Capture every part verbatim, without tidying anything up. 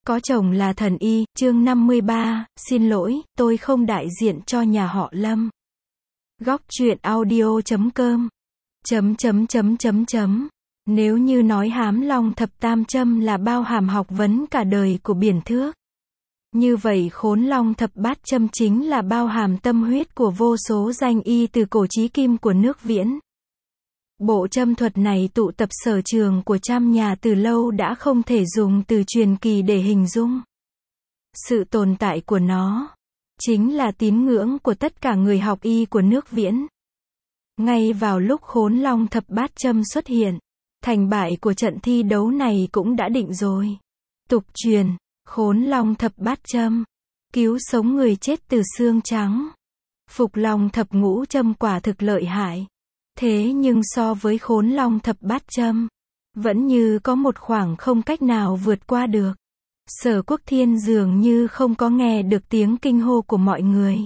Có chồng là thần y, chương năm mươi ba, xin lỗi, tôi không đại diện cho nhà họ Lâm. Góc truyện audio chấm com chấm chấm chấm chấm chấm Nếu như nói hám long thập tam châm là bao hàm học vấn cả đời của Biển Thước, như vậy khốn long thập bát châm chính là bao hàm tâm huyết của vô số danh y từ cổ chí kim của nước Viễn. Bộ châm thuật này tụ tập sở trường của trăm nhà từ lâu đã không thể dùng từ truyền kỳ để hình dung. Sự tồn tại của nó chính là tín ngưỡng của tất cả người học y của nước Viễn. Ngay vào lúc khốn long thập bát châm xuất hiện, thành bại của trận thi đấu này cũng đã định rồi. Tục truyền, khốn long thập bát châm cứu sống người chết từ xương trắng. Phục long thập ngũ châm quả thực lợi hại. Thế nhưng so với khốn long thập bát châm, vẫn như có một khoảng không cách nào vượt qua được. Sở Quốc Thiên dường như không có nghe được tiếng kinh hô của mọi người.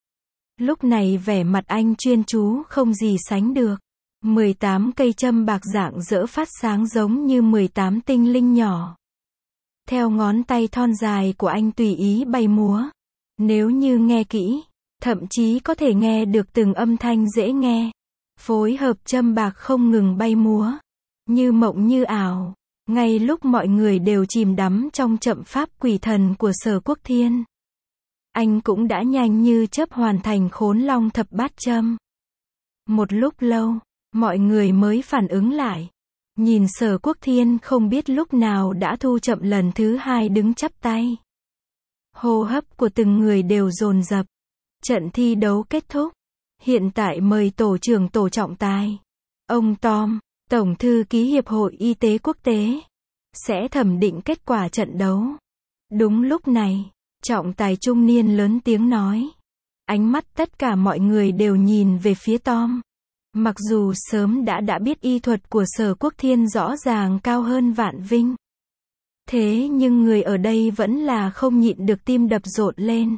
Lúc này vẻ mặt anh chuyên chú không gì sánh được. mười tám cây châm bạc rạng rỡ phát sáng giống như mười tám tinh linh nhỏ. Theo ngón tay thon dài của anh tùy ý bay múa. Nếu như nghe kỹ, thậm chí có thể nghe được từng âm thanh dễ nghe. Phối hợp châm bạc không ngừng bay múa, như mộng như ảo, ngay lúc mọi người đều chìm đắm trong chậm pháp quỷ thần của Sở Quốc Thiên. Anh cũng đã nhanh như chớp hoàn thành khốn long thập bát châm. Một lúc lâu, mọi người mới phản ứng lại. Nhìn Sở Quốc Thiên không biết lúc nào đã thu chậm lần thứ hai đứng chắp tay. Hô hấp của từng người đều dồn dập. Trận thi đấu kết thúc. Hiện tại mời tổ trưởng tổ trọng tài, ông Tom, tổng thư ký Hiệp hội Y tế Quốc tế, sẽ thẩm định kết quả trận đấu. Đúng lúc này, trọng tài trung niên lớn tiếng nói. Ánh mắt tất cả mọi người đều nhìn về phía Tom. Mặc dù sớm đã đã biết y thuật của Sở Quốc Thiên rõ ràng cao hơn Vạn Vinh. Thế nhưng người ở đây vẫn là không nhịn được tim đập rộn lên.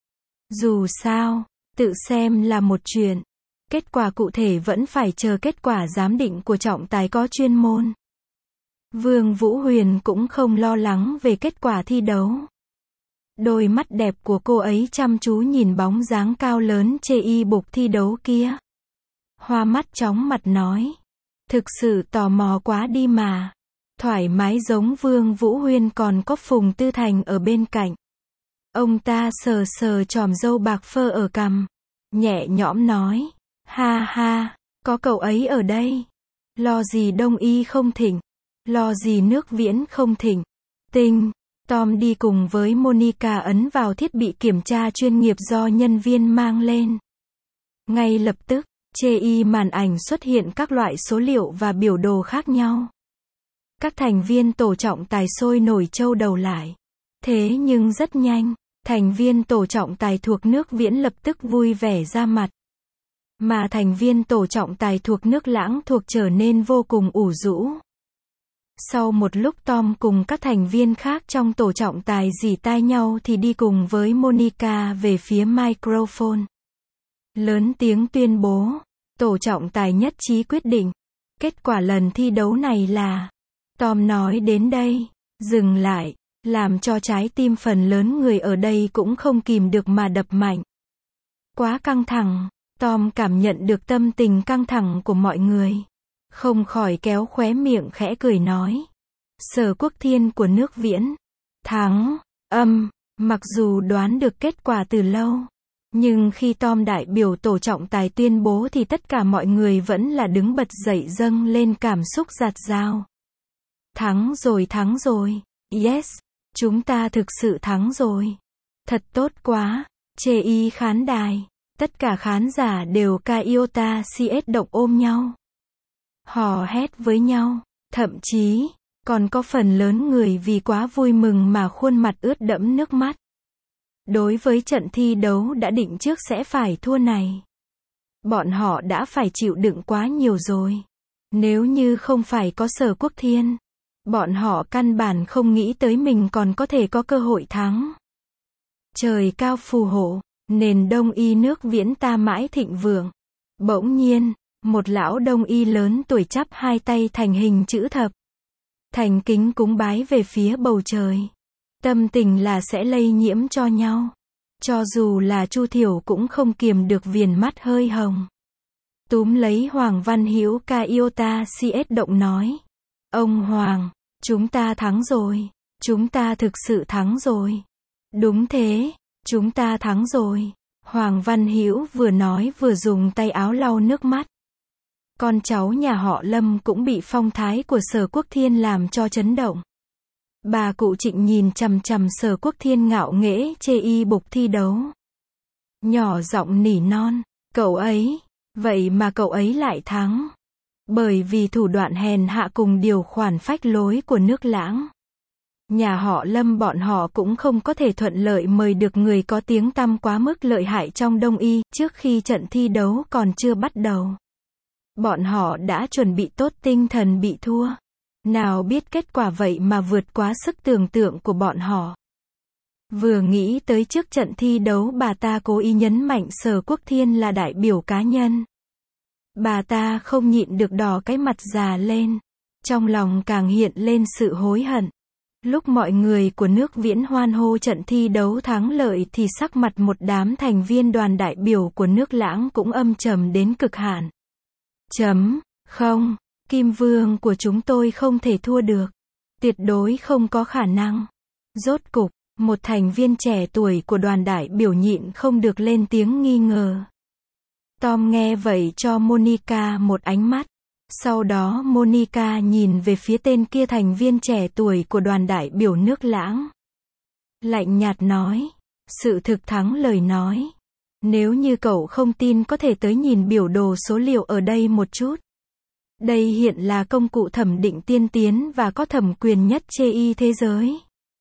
Dù sao, tự xem là một chuyện. Kết quả cụ thể vẫn phải chờ kết quả giám định của trọng tài có chuyên môn. Vương Vũ Huyền cũng không lo lắng về kết quả thi đấu. Đôi mắt đẹp của cô ấy chăm chú nhìn bóng dáng cao lớn chê y bục thi đấu kia. Hoa mắt chóng mặt nói. Thực sự tò mò quá đi mà. Thoải mái giống Vương Vũ Huyền còn có Phùng Tư Thành ở bên cạnh. Ông ta sờ sờ chòm râu bạc phơ ở cằm, nhẹ nhõm nói, ha ha, có cậu ấy ở đây. Lo gì Đông Y không thỉnh, lo gì nước Viễn không thỉnh. Tinh, Tom đi cùng với Monica ấn vào thiết bị kiểm tra chuyên nghiệp do nhân viên mang lên. Ngay lập tức, chê y màn ảnh xuất hiện các loại số liệu và biểu đồ khác nhau. Các thành viên tổ trọng tài sôi nổi trâu đầu lại. Thế nhưng rất nhanh, thành viên tổ trọng tài thuộc nước Viễn lập tức vui vẻ ra mặt. Mà thành viên tổ trọng tài thuộc nước Lãng thuộc trở nên vô cùng ủ rũ. Sau một lúc Tom cùng các thành viên khác trong tổ trọng tài rỉ tai nhau thì đi cùng với Monica về phía microphone. Lớn tiếng tuyên bố, tổ trọng tài nhất trí quyết định. Kết quả lần thi đấu này là... Tom nói đến đây, dừng lại. Làm cho trái tim phần lớn người ở đây cũng không kìm được mà đập mạnh. Quá căng thẳng, Tom cảm nhận được tâm tình căng thẳng của mọi người. Không khỏi kéo khóe miệng khẽ cười nói. Sở Quốc Thiên của nước Viễn. Thắng, âm, mặc dù đoán được kết quả từ lâu. Nhưng khi Tom đại biểu tổ trọng tài tuyên bố thì tất cả mọi người vẫn là đứng bật dậy dâng lên cảm xúc dạt dào. Thắng rồi thắng rồi, yes. Chúng ta thực sự thắng rồi. Thật tốt quá. Chê y khán đài. Tất cả khán giả đều ca iota cs động ôm nhau. Hò hét với nhau. Thậm chí, còn có phần lớn người vì quá vui mừng mà khuôn mặt ướt đẫm nước mắt. Đối với trận thi đấu đã định trước sẽ phải thua này, bọn họ đã phải chịu đựng quá nhiều rồi. Nếu như không phải có Sở Quốc Thiên, bọn họ căn bản không nghĩ tới mình còn có thể có cơ hội thắng. Trời cao phù hộ, nền Đông Y nước Viễn ta mãi thịnh vượng. Bỗng nhiên, một lão Đông Y lớn tuổi chắp hai tay thành hình chữ thập. Thành kính cúng bái về phía bầu trời. Tâm tình là sẽ lây nhiễm cho nhau. Cho dù là Chu Thiểu cũng không kiềm được viền mắt hơi hồng. Túm lấy Hoàng Văn Hữu Kaiota xê ét động nói. Ông Hoàng, chúng ta thắng rồi. Chúng ta thực sự thắng rồi. Đúng thế, chúng ta thắng rồi. Hoàng Văn Hữu vừa nói vừa dùng tay áo lau nước mắt. Con cháu nhà họ Lâm cũng bị phong thái của Sở Quốc Thiên làm cho chấn động. Bà cụ Trịnh nhìn chằm chằm Sở Quốc Thiên ngạo nghễ chê y bục thi đấu. Nhỏ giọng nỉ non, cậu ấy, vậy mà cậu ấy lại thắng. Bởi vì thủ đoạn hèn hạ cùng điều khoản phách lối của nước Lãng. Nhà họ Lâm bọn họ cũng không có thể thuận lợi mời được người có tiếng tăm quá mức lợi hại trong Đông Y, trước khi trận thi đấu còn chưa bắt đầu. Bọn họ đã chuẩn bị tốt tinh thần bị thua. Nào biết kết quả vậy mà vượt quá sức tưởng tượng của bọn họ. Vừa nghĩ tới trước trận thi đấu bà ta cố ý nhấn mạnh Sở Quốc Thiên là đại biểu cá nhân. Bà ta không nhịn được đỏ cái mặt già lên. Trong lòng càng hiện lên sự hối hận. Lúc mọi người của nước Viễn hoan hô trận thi đấu thắng lợi thì sắc mặt một đám thành viên đoàn đại biểu của nước Lãng cũng âm trầm đến cực hạn. Chấm, không, Kim Vương của chúng tôi không thể thua được. Tuyệt đối không có khả năng. Rốt cục, một thành viên trẻ tuổi của đoàn đại biểu nhịn không được lên tiếng nghi ngờ. Tom nghe vậy cho Monica một ánh mắt. Sau đó Monica nhìn về phía tên kia thành viên trẻ tuổi của đoàn đại biểu nước Lãng. Lạnh nhạt nói. Sự thực thắng lời nói. Nếu như cậu không tin có thể tới nhìn biểu đồ số liệu ở đây một chút. Đây hiện là công cụ thẩm định tiên tiến và có thẩm quyền nhất chê y thế giới.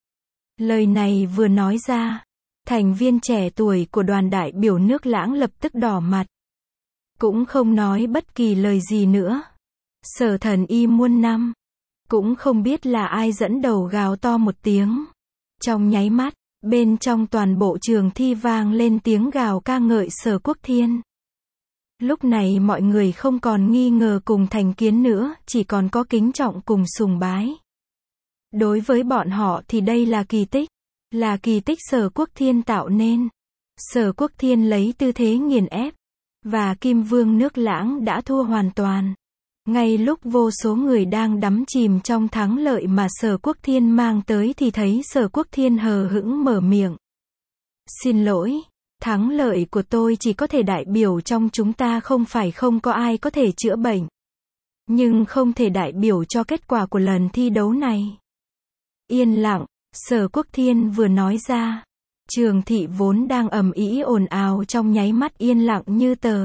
Lời này vừa nói ra. Thành viên trẻ tuổi của đoàn đại biểu nước Lãng lập tức đỏ mặt. Cũng không nói bất kỳ lời gì nữa. Sở Thần Y muôn năm. Cũng không biết là ai dẫn đầu gào to một tiếng. Trong nháy mắt, bên trong toàn bộ trường thi vang lên tiếng gào ca ngợi Sở Quốc Thiên. Lúc này mọi người không còn nghi ngờ cùng thành kiến nữa, chỉ còn có kính trọng cùng sùng bái. Đối với bọn họ thì đây là kỳ tích. Là kỳ tích Sở Quốc Thiên tạo nên. Sở Quốc Thiên lấy tư thế nghiền ép. Và Kim Vương nước Lãng đã thua hoàn toàn. Ngay lúc vô số người đang đắm chìm trong thắng lợi mà Sở Quốc Thiên mang tới thì thấy Sở Quốc Thiên hờ hững mở miệng. Xin lỗi, thắng lợi của tôi chỉ có thể đại biểu trong chúng ta không phải không có ai có thể chữa bệnh. Nhưng không thể đại biểu cho kết quả của lần thi đấu này. Yên lặng, Sở Quốc Thiên vừa nói ra. Trường thị vốn đang ầm ĩ ồn ào trong nháy mắt yên lặng như tờ.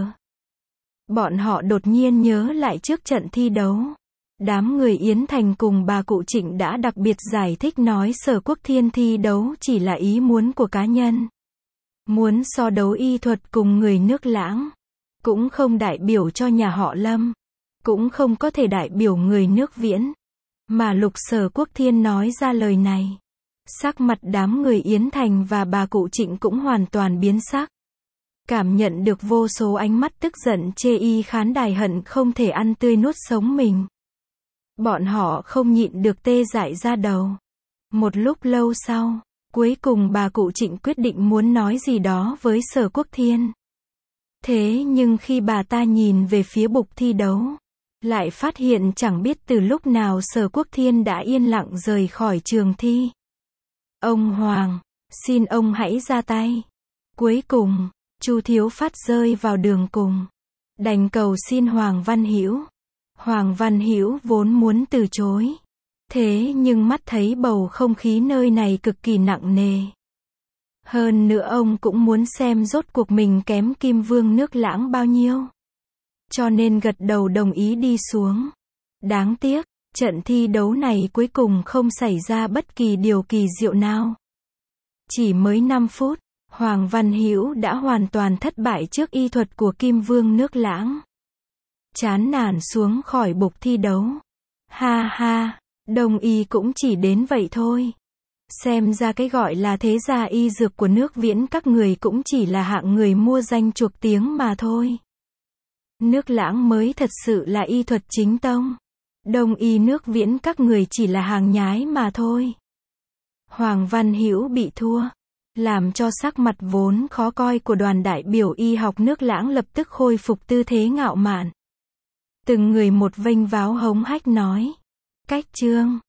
Bọn họ đột nhiên nhớ lại trước trận thi đấu. Đám người Yến Thành cùng bà cụ Trịnh đã đặc biệt giải thích nói Sở Quốc Thiên thi đấu chỉ là ý muốn của cá nhân. Muốn so đấu y thuật cùng người nước Lãng. Cũng không đại biểu cho nhà họ Lâm. Cũng không có thể đại biểu người nước Viễn. Mà Lục Sở Quốc Thiên nói ra lời này. Sắc mặt đám người Yến Thành và bà cụ Trịnh cũng hoàn toàn biến sắc. Cảm nhận được vô số ánh mắt tức giận chê y khán đài hận không thể ăn tươi nuốt sống mình. Bọn họ không nhịn được tê dại ra đầu. Một lúc lâu sau, cuối cùng bà cụ Trịnh quyết định muốn nói gì đó với Sở Quốc Thiên. Thế nhưng khi bà ta nhìn về phía bục thi đấu, lại phát hiện chẳng biết từ lúc nào Sở Quốc Thiên đã yên lặng rời khỏi trường thi. Ông Hoàng, xin ông hãy ra tay. Cuối cùng, Chu Thiếu Phát rơi vào đường cùng. Đành cầu xin Hoàng Văn Hữu. Hoàng Văn Hữu vốn muốn từ chối. Thế nhưng mắt thấy bầu không khí nơi này cực kỳ nặng nề. Hơn nữa ông cũng muốn xem rốt cuộc mình kém Kim Vương nước Lãng bao nhiêu. Cho nên gật đầu đồng ý đi xuống. Đáng tiếc, trận thi đấu này cuối cùng không xảy ra bất kỳ điều kỳ diệu nào. Chỉ mới năm phút, Hoàng Văn Hữu đã hoàn toàn thất bại trước y thuật của Kim Vương nước Lãng. Chán nản xuống khỏi bục thi đấu. Ha ha, Đông y cũng chỉ đến vậy thôi. Xem ra cái gọi là thế gia y dược của nước Viễn các người cũng chỉ là hạng người mua danh chuộc tiếng mà thôi. Nước Lãng mới thật sự là y thuật chính tông. Đông y nước Viễn các người chỉ là hàng nhái mà thôi. Hoàng Văn Hữu bị thua, làm cho sắc mặt vốn khó coi của đoàn đại biểu y học nước Láng lập tức khôi phục tư thế ngạo mạn. Từng người một vênh váo hống hách nói. Cách chương